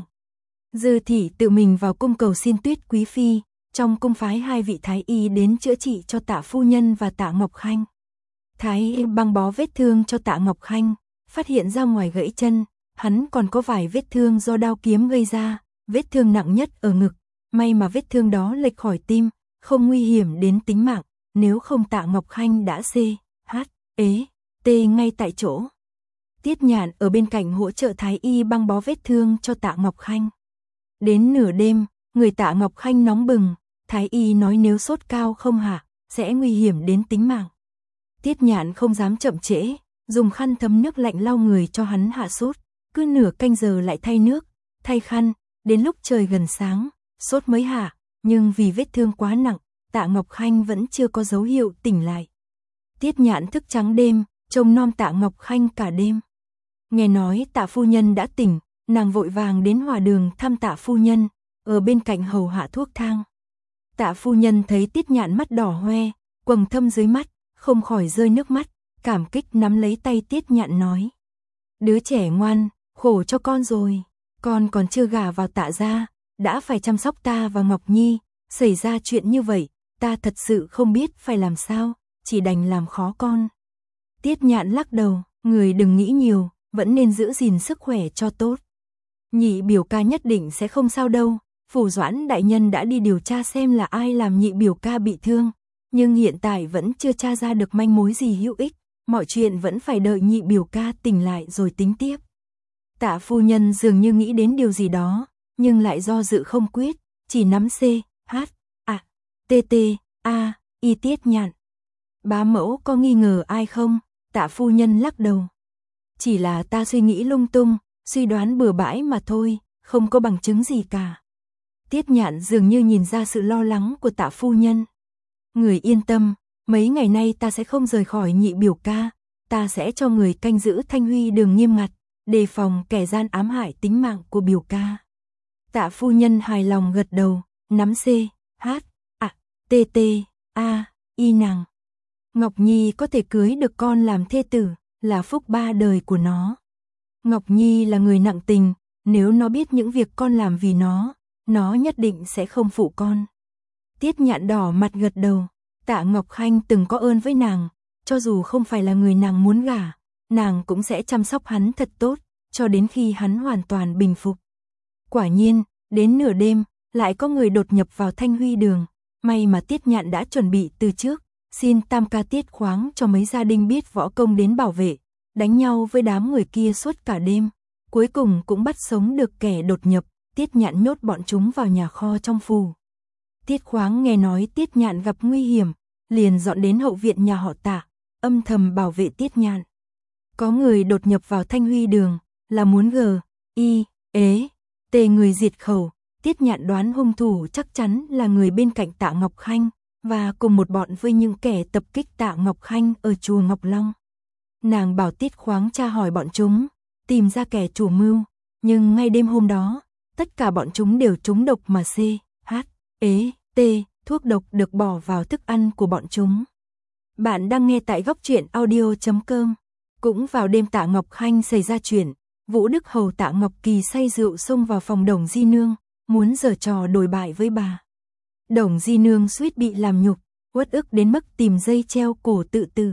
Dư thị tự mình vào cung cầu xin Tuyết quý phi, trong cung phái hai vị thái y đến chữa trị cho Tạ phu nhân và Tạ Ngọc Khanh. Thái y băng bó vết thương cho Tạ Ngọc Khanh, phát hiện ra ngoài gãy chân, hắn còn có vài vết thương do đao kiếm gây ra, vết thương nặng nhất ở ngực, may mà vết thương đó lệch khỏi tim, không nguy hiểm đến tính mạng, nếu không Tạ Ngọc Khanh đã C, H, ế, T ngay tại chỗ. Tiết Nhạn ở bên cạnh hỗ trợ thái y băng bó vết thương cho Tạ Ngọc Khanh. Đến nửa đêm, người Tạ Ngọc Khanh nóng bừng, thái y nói nếu sốt cao không hạ, sẽ nguy hiểm đến tính mạng. Tiết Nhạn không dám chậm trễ, dùng khăn thấm nước lạnh lau người cho hắn hạ sốt, cứ nửa canh giờ lại thay nước, thay khăn, đến lúc trời gần sáng, sốt mới hạ, nhưng vì vết thương quá nặng, Tạ Ngọc Khanh vẫn chưa có dấu hiệu tỉnh lại. Tiết Nhạn thức trắng đêm, trông nom Tạ Ngọc Khanh cả đêm. Nghe nói Tạ phu nhân đã tỉnh, nàng vội vàng đến Hòa Đường thăm Tạ phu nhân, ở bên cạnh hầu hạ thuốc thang. Tạ phu nhân thấy Tiết Nhạn mắt đỏ hoe, quầng thâm dưới mắt, không khỏi rơi nước mắt, cảm kích nắm lấy tay Tiết Nhạn nói: "Đứa trẻ ngoan, khổ cho con rồi, con còn chưa gả vào Tạ gia, đã phải chăm sóc ta và Ngọc Nhi, xảy ra chuyện như vậy, ta thật sự không biết phải làm sao, chỉ đành làm khó con." Tiết Nhạn lắc đầu, người đừng nghĩ nhiều, vẫn nên giữ gìn sức khỏe cho tốt. Nhị biểu ca nhất định sẽ không sao đâu, Phủ Doãn đại nhân đã đi điều tra xem là ai làm nhị biểu ca bị thương, nhưng hiện tại vẫn chưa tra ra được manh mối gì hữu ích, mọi chuyện vẫn phải đợi nhị biểu ca tỉnh lại rồi tính tiếp. Tạ phu nhân dường như nghĩ đến điều gì đó, nhưng lại do dự không quyết, chỉ nắm C, H, A, T, T, A, Y Tiết Nhạn. Bá mẫu có nghi ngờ ai không? Tạ phu nhân lắc đầu. Chỉ là ta suy nghĩ lung tung, suy đoán bừa bãi mà thôi, không có bằng chứng gì cả. Tiết Nhạn dường như nhìn ra sự lo lắng của Tạ phu nhân. Người yên tâm, mấy ngày nay ta sẽ không rời khỏi nhị biểu ca, ta sẽ cho người canh giữ Thanh Huy Đường nghiêm ngặt, đề phòng kẻ gian ám hại tính mạng của biểu ca. Tạ phu nhân hài lòng gật đầu, nắm C, H, A, T, T, A, Y nàng. Ngọc Nhi có thể cưới được con làm thê tử, là phúc ba đời của nó. Ngọc Nhi là người nặng tình, nếu nó biết những việc con làm vì nó, nó nhất định sẽ không phụ con. Tiết Nhạn đỏ mặt gật đầu, Tạ Ngọc Khanh từng có ơn với nàng, cho dù không phải là người nàng muốn gả, nàng cũng sẽ chăm sóc hắn thật tốt, cho đến khi hắn hoàn toàn bình phục. Quả nhiên, đến nửa đêm, lại có người đột nhập vào Thanh Huy Đường, may mà Tiết Nhạn đã chuẩn bị từ trước, xin tam ca Tiết Khoáng cho mấy gia đình biết võ công đến bảo vệ, đánh nhau với đám người kia suốt cả đêm, cuối cùng cũng bắt sống được kẻ đột nhập, Tiết Nhạn nhốt bọn chúng vào nhà kho trong phủ. Tiết Khoáng nghe nói Tiết Nhạn gặp nguy hiểm, liền dọn đến hậu viện nhà họ Tạ, âm thầm bảo vệ Tiết Nhạn. Có người đột nhập vào Thanh Huy Đường, là muốn g, y, ế, t người diệt khẩu, Tiết Nhạn đoán hung thủ chắc chắn là người bên cạnh Tạ Ngọc Khanh, và cùng một bọn với những kẻ tập kích Tạ Ngọc Khanh ở chùa Ngọc Long. Nàng bảo Tiết Khoáng tra hỏi bọn chúng, tìm ra kẻ chủ mưu, nhưng ngay đêm hôm đó, tất cả bọn chúng đều trúng độc mà C, H, ế, T, thuốc độc được bỏ vào thức ăn của bọn chúng. Bạn đang nghe tại góc truyện audio chấm com. Cũng vào đêm Tạ Ngọc Khanh xảy ra chuyện, Vũ Đức Hầu Tạ Ngọc Kỳ say rượu xông vào phòng Đồng Di Nương, muốn giở trò đồi bại với bà. Đồng Di Nương suýt bị làm nhục, uất ức đến mức tìm dây treo cổ tự tử.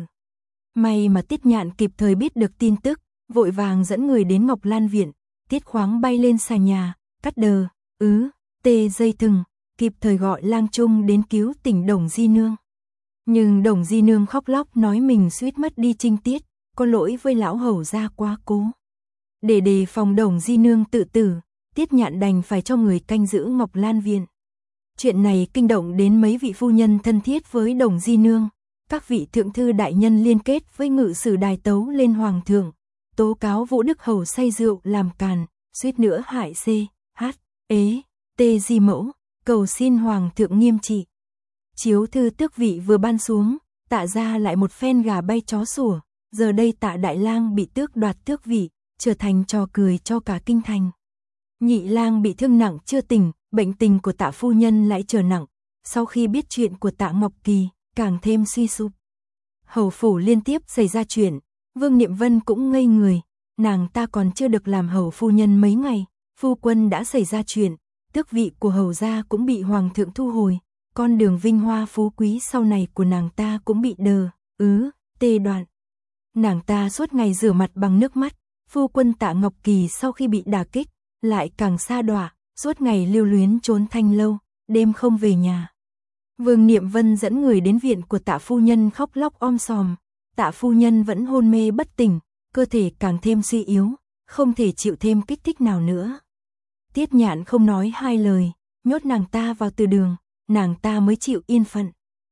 May mà Tiết Nhạn kịp thời biết được tin tức, vội vàng dẫn người đến Ngọc Lan Viện, Tiết Khoáng bay lên xà nhà, cắt đờ, ứ, tê dây thừng, kịp thời gọi lang trung đến cứu tỉnh Đồng Di Nương. Nhưng Đồng Di Nương khóc lóc nói mình suýt mất đi trinh tiết, có lỗi với lão hầu gia quá cố. Để đề phòng Đồng Di Nương tự tử, Tiết Nhạn đành phải cho người canh giữ Ngọc Lan Viện. Chuyện này kinh động đến mấy vị phu nhân thân thiết với Đồng Di Nương, các vị thượng thư đại nhân liên kết với ngự sử đài tấu lên hoàng thượng, tố cáo Vũ Đức Hầu say rượu làm càn, suýt nữa hại C, H, ế, T Di mẫu, cầu xin hoàng thượng nghiêm trị. Chiếu thư tước vị vừa ban xuống, Tạ ra lại một phen gà bay chó sủa, giờ đây Tạ đại lang bị tước đoạt tước vị, trở thành trò cười cho cả kinh thành. Nhị lang bị thương nặng chưa tỉnh, bệnh tình của Tạ phu nhân lại trở nặng, sau khi biết chuyện của Tạ Ngọc Kỳ, càng thêm suy sụp. Hầu phủ liên tiếp xảy ra chuyện, Vương Niệm Vân cũng ngây người, nàng ta còn chưa được làm hầu phu nhân mấy ngày, phu quân đã xảy ra chuyện, tước vị của hầu gia cũng bị hoàng thượng thu hồi, con đường vinh hoa phú quý sau này của nàng ta cũng bị đờ, ứ, tê đoạn. Nàng ta suốt ngày rửa mặt bằng nước mắt, phu quân Tạ Ngọc Kỳ sau khi bị đả kích, lại càng sa đọa, suốt ngày lưu luyến trốn thanh lâu, đêm không về nhà. Vương Niệm Vân dẫn người đến viện của Tạ phu nhân khóc lóc om sòm, Tạ phu nhân vẫn hôn mê bất tỉnh, cơ thể càng thêm suy yếu, không thể chịu thêm kích thích nào nữa. Tiết Nhạn không nói hai lời, nhốt nàng ta vào từ đường, nàng ta mới chịu yên phận.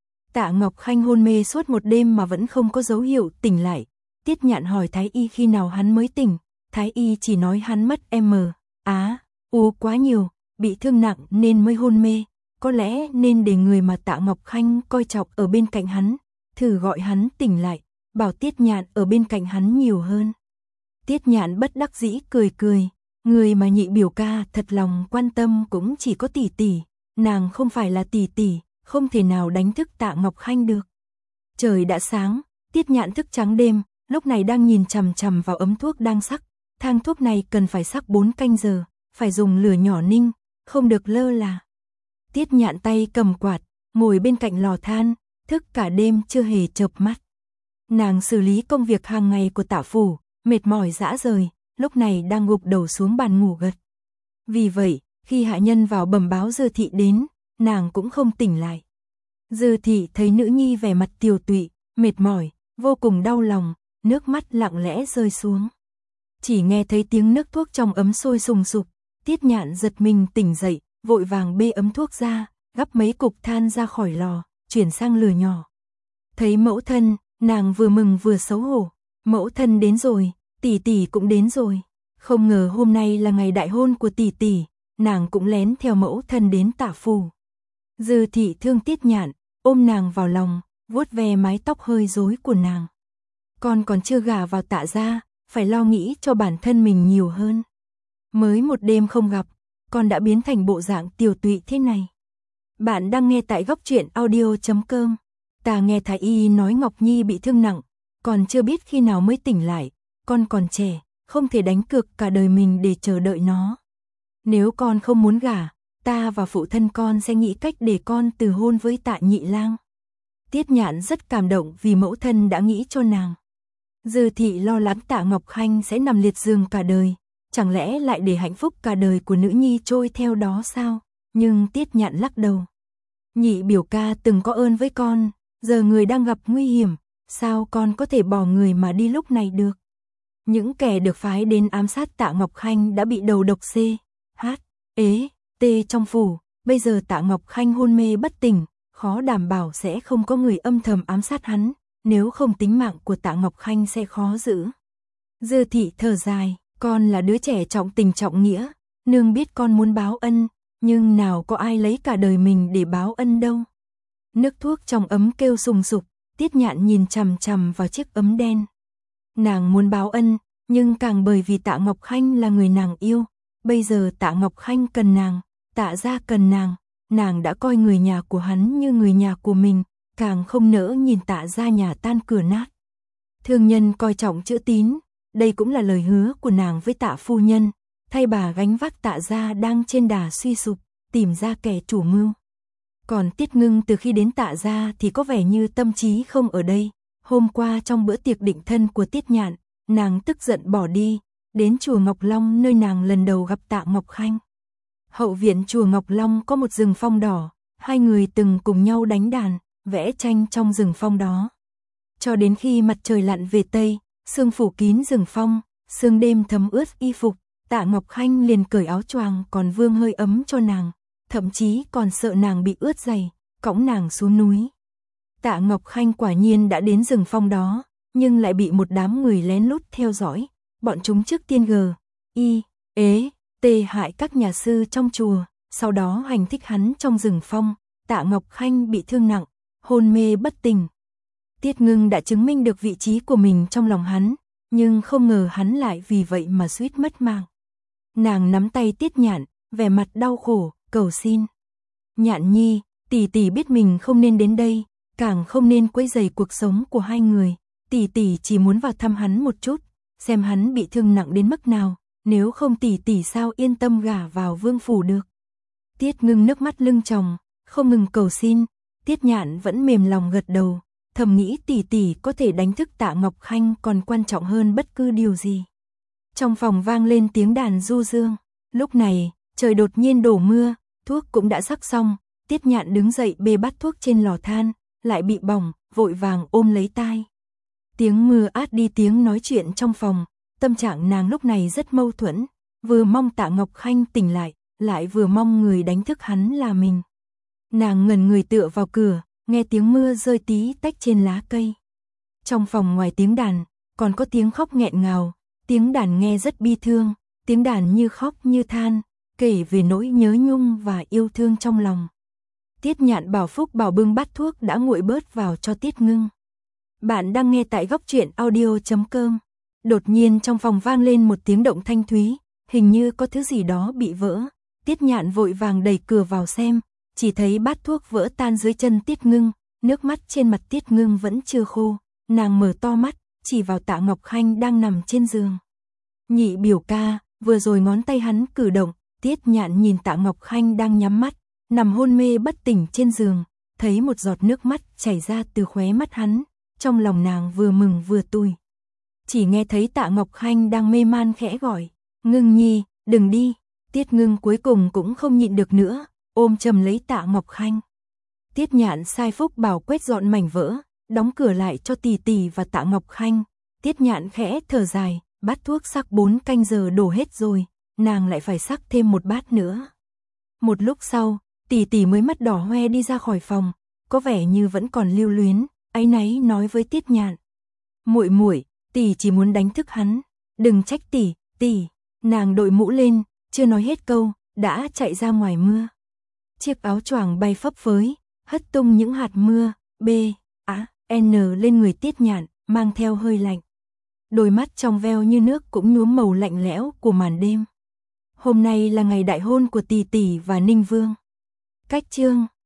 Tạ Ngọc Khanh hôn mê suốt một đêm mà vẫn không có dấu hiệu tỉnh lại. Tiết Nhạn hỏi thái y khi nào hắn mới tỉnh, Thái y chỉ nói hắn mất M, á, u quá nhiều, bị thương nặng nên mới hôn mê, có lẽ nên để người mà Tạ Ngọc Khanh coi trọng ở bên cạnh hắn, thử gọi hắn tỉnh lại, bảo Tiết Nhạn ở bên cạnh hắn nhiều hơn. Tiết Nhạn bất đắc dĩ cười cười, người mà nhị biểu ca thật lòng quan tâm cũng chỉ có tỷ tỷ, nàng không phải là tỷ tỷ, không thể nào đánh thức Tạ Ngọc Khanh được. Trời đã sáng, Tiết Nhạn thức trắng đêm, lúc này đang nhìn chằm chằm vào ấm thuốc đang sắc, thang thuốc này cần phải sắc bốn canh giờ, phải dùng lửa nhỏ ninh, không được lơ là. Tiết Nhạn tay cầm quạt, ngồi bên cạnh lò than, thức cả đêm chưa hề chợp mắt. Nàng xử lý công việc hàng ngày của Tạ phủ, mệt mỏi rã rời, lúc này đang gục đầu xuống bàn ngủ gật. Vì vậy, khi hạ nhân vào bẩm báo Dư thị đến, nàng cũng không tỉnh lại. Dư thị thấy nữ nhi vẻ mặt tiều tụy, mệt mỏi, vô cùng đau lòng, nước mắt lặng lẽ rơi xuống. Chỉ nghe thấy tiếng nước thuốc trong ấm sôi sùng sục, Tiết Nhạn giật mình tỉnh dậy, vội vàng bê ấm thuốc ra, gắp mấy cục than ra khỏi lò, chuyển sang lửa nhỏ. Thấy mẫu thân, nàng vừa mừng vừa xấu hổ, mẫu thân đến rồi, tỷ tỷ cũng đến rồi. Không ngờ hôm nay là ngày đại hôn của tỷ tỷ, nàng cũng lén theo mẫu thân đến Tạ phủ. Dư thị thương Tiết Nhạn, ôm nàng vào lòng, vuốt ve mái tóc hơi rối của nàng. Con còn chưa gả vào Tạ gia, phải lo nghĩ cho bản thân mình nhiều hơn. Mới một đêm không gặp, con đã biến thành bộ dạng tiều tụy thế này. Bạn đang nghe tại góc truyện audio chấm com. Ta nghe Thái y nói Ngọc Nhi bị thương nặng, còn chưa biết khi nào mới tỉnh lại, con còn trẻ, không thể đánh cược cả đời mình để chờ đợi nó. Nếu con không muốn gả, ta và phụ thân con sẽ nghĩ cách để con từ hôn với Tạ nhị lang. Tiết Nhạn rất cảm động vì mẫu thân đã nghĩ cho nàng. Dư thị lo lắng Tạ Ngọc Khanh sẽ nằm liệt giường cả đời, chẳng lẽ lại để hạnh phúc cả đời của nữ nhi trôi theo đó sao? Nhưng Tiết Nhạn lắc đầu. Nhị biểu ca từng có ơn với con, giờ người đang gặp nguy hiểm, sao con có thể bỏ người mà đi lúc này được? Những kẻ được phái đến ám sát Tạ Ngọc Khanh đã bị đầu độc C, H, ế, T trong phủ, bây giờ Tạ Ngọc Khanh hôn mê bất tỉnh, khó đảm bảo sẽ không có người âm thầm ám sát hắn, nếu không tính mạng của Tạ Ngọc Khanh sẽ khó giữ. Dư thị thở dài, con là đứa trẻ trọng tình trọng nghĩa, nương biết con muốn báo ân, nhưng nào có ai lấy cả đời mình để báo ân đâu. Nước thuốc trong ấm kêu sùng sục, Tiết Nhạn nhìn chằm chằm vào chiếc ấm đen. Nàng muốn báo ân, nhưng càng bởi vì Tạ Ngọc Khanh là người nàng yêu, bây giờ Tạ Ngọc Khanh cần nàng, Tạ gia cần nàng, nàng đã coi người nhà của hắn như người nhà của mình, càng không nỡ nhìn Tạ gia nhà tan cửa nát. Thương nhân coi trọng chữ tín, đây cũng là lời hứa của nàng với Tạ phu nhân, thay bà gánh vác Tạ gia đang trên đà suy sụp, tìm ra kẻ chủ mưu. Còn Tiết Ngưng từ khi đến Tạ gia thì có vẻ như tâm trí không ở đây. Hôm qua trong bữa tiệc định thân của Tiết Nhạn, nàng tức giận bỏ đi, đến chùa Ngọc Long nơi nàng lần đầu gặp Tạ Ngọc Khanh. Hậu viện chùa Ngọc Long có một rừng phong đỏ, hai người từng cùng nhau đánh đàn, vẽ tranh trong rừng phong đó. Cho đến khi mặt trời lặn về Tây, sương phủ kín rừng phong, sương đêm thấm ướt y phục, Tạ Ngọc Khanh liền cởi áo choàng còn vương hơi ấm cho nàng, thậm chí còn sợ nàng bị ướt giày, cõng nàng xuống núi. Tạ Ngọc Khanh quả nhiên đã đến rừng phong đó, nhưng lại bị một đám người lén lút theo dõi, bọn chúng trước tiên G, I, ế, T hại các nhà sư trong chùa, sau đó hành thích hắn trong rừng phong, Tạ Ngọc Khanh bị thương nặng, hôn mê bất tỉnh. Tiết Ngưng đã chứng minh được vị trí của mình trong lòng hắn, nhưng không ngờ hắn lại vì vậy mà suýt mất mạng. Nàng nắm tay Tiết Nhạn, vẻ mặt đau khổ, cầu xin. Nhạn nhi, tỷ tỷ biết mình không nên đến đây, càng không nên quấy rầy cuộc sống của hai người, tỷ tỷ chỉ muốn vào thăm hắn một chút, xem hắn bị thương nặng đến mức nào, nếu không tỷ tỷ sao yên tâm gả vào vương phủ được. Tiết Ngưng nước mắt lưng tròng, không ngừng cầu xin, Tiết Nhạn vẫn mềm lòng gật đầu, thầm nghĩ tỷ tỷ có thể đánh thức Tạ Ngọc Khanh còn quan trọng hơn bất cứ điều gì. Trong phòng vang lên tiếng đàn du dương, lúc này, trời đột nhiên đổ mưa, thuốc cũng đã sắc xong, Tiết Nhạn đứng dậy bê bát thuốc trên lò than, lại bị bỏng, vội vàng ôm lấy tai. Tiếng mưa át đi tiếng nói chuyện trong phòng, tâm trạng nàng lúc này rất mâu thuẫn, vừa mong Tạ Ngọc Khanh tỉnh lại, lại vừa mong người đánh thức hắn là mình. Nàng ngẩn người tựa vào cửa, nghe tiếng mưa rơi tí tách trên lá cây. Trong phòng ngoài tiếng đàn, còn có tiếng khóc nghẹn ngào, Tiếng đàn nghe rất bi thương, tiếng đàn như khóc như than, kể về nỗi nhớ nhung và yêu thương trong lòng. Tiết Nhạn bảo Phúc Bảo bưng bát thuốc đã nguội bớt vào cho Tiết Ngưng. Bạn đang nghe tại góc truyện audio chấm com. Đột nhiên trong phòng vang lên một tiếng động thanh thúy, hình như có thứ gì đó bị vỡ. Tiết Nhạn vội vàng đẩy cửa vào xem, chỉ thấy bát thuốc vỡ tan dưới chân Tiết Ngưng, nước mắt trên mặt Tiết Ngưng vẫn chưa khô, nàng mở to mắt, chỉ vào Tạ Ngọc Khanh đang nằm trên giường. Nhị biểu ca, vừa rồi ngón tay hắn cử động, Tiết Nhạn nhìn Tạ Ngọc Khanh đang nhắm mắt, nằm hôn mê bất tỉnh trên giường, thấy một giọt nước mắt chảy ra từ khóe mắt hắn, trong lòng nàng vừa mừng vừa tủi. Chỉ nghe thấy Tạ Ngọc Khanh đang mê man khẽ gọi, Ngưng nhi, đừng đi. Tiết Ngưng cuối cùng cũng không nhịn được nữa, ôm chầm lấy Tạ Ngọc Khanh. Tiết Nhạn sai Phúc Bảo quét dọn mảnh vỡ, đóng cửa lại cho tỷ tỷ và Tạ Ngọc Khanh. Tiết Nhạn khẽ thở dài, bát thuốc sắc bốn canh giờ đổ hết rồi, nàng lại phải sắc thêm một bát nữa. Một lúc sau, tỷ tỷ mới mắt đỏ hoe đi ra khỏi phòng, có vẻ như vẫn còn lưu luyến, áy náy nói với Tiết Nhạn. Muội muội, tỷ chỉ muốn đánh thức hắn, đừng trách tỷ, tỷ. Nàng đội mũ lên, chưa nói hết câu, đã chạy ra ngoài mưa. Chiếc áo choàng bay phấp phới, hất tung những hạt mưa, B, A, N lên người Tiết Nhạn, mang theo hơi lạnh. Đôi mắt trong veo như nước cũng nhuốm màu lạnh lẽo của màn đêm. Hôm nay là ngày đại hôn của tỷ tỷ và Ninh Vương. Cách chương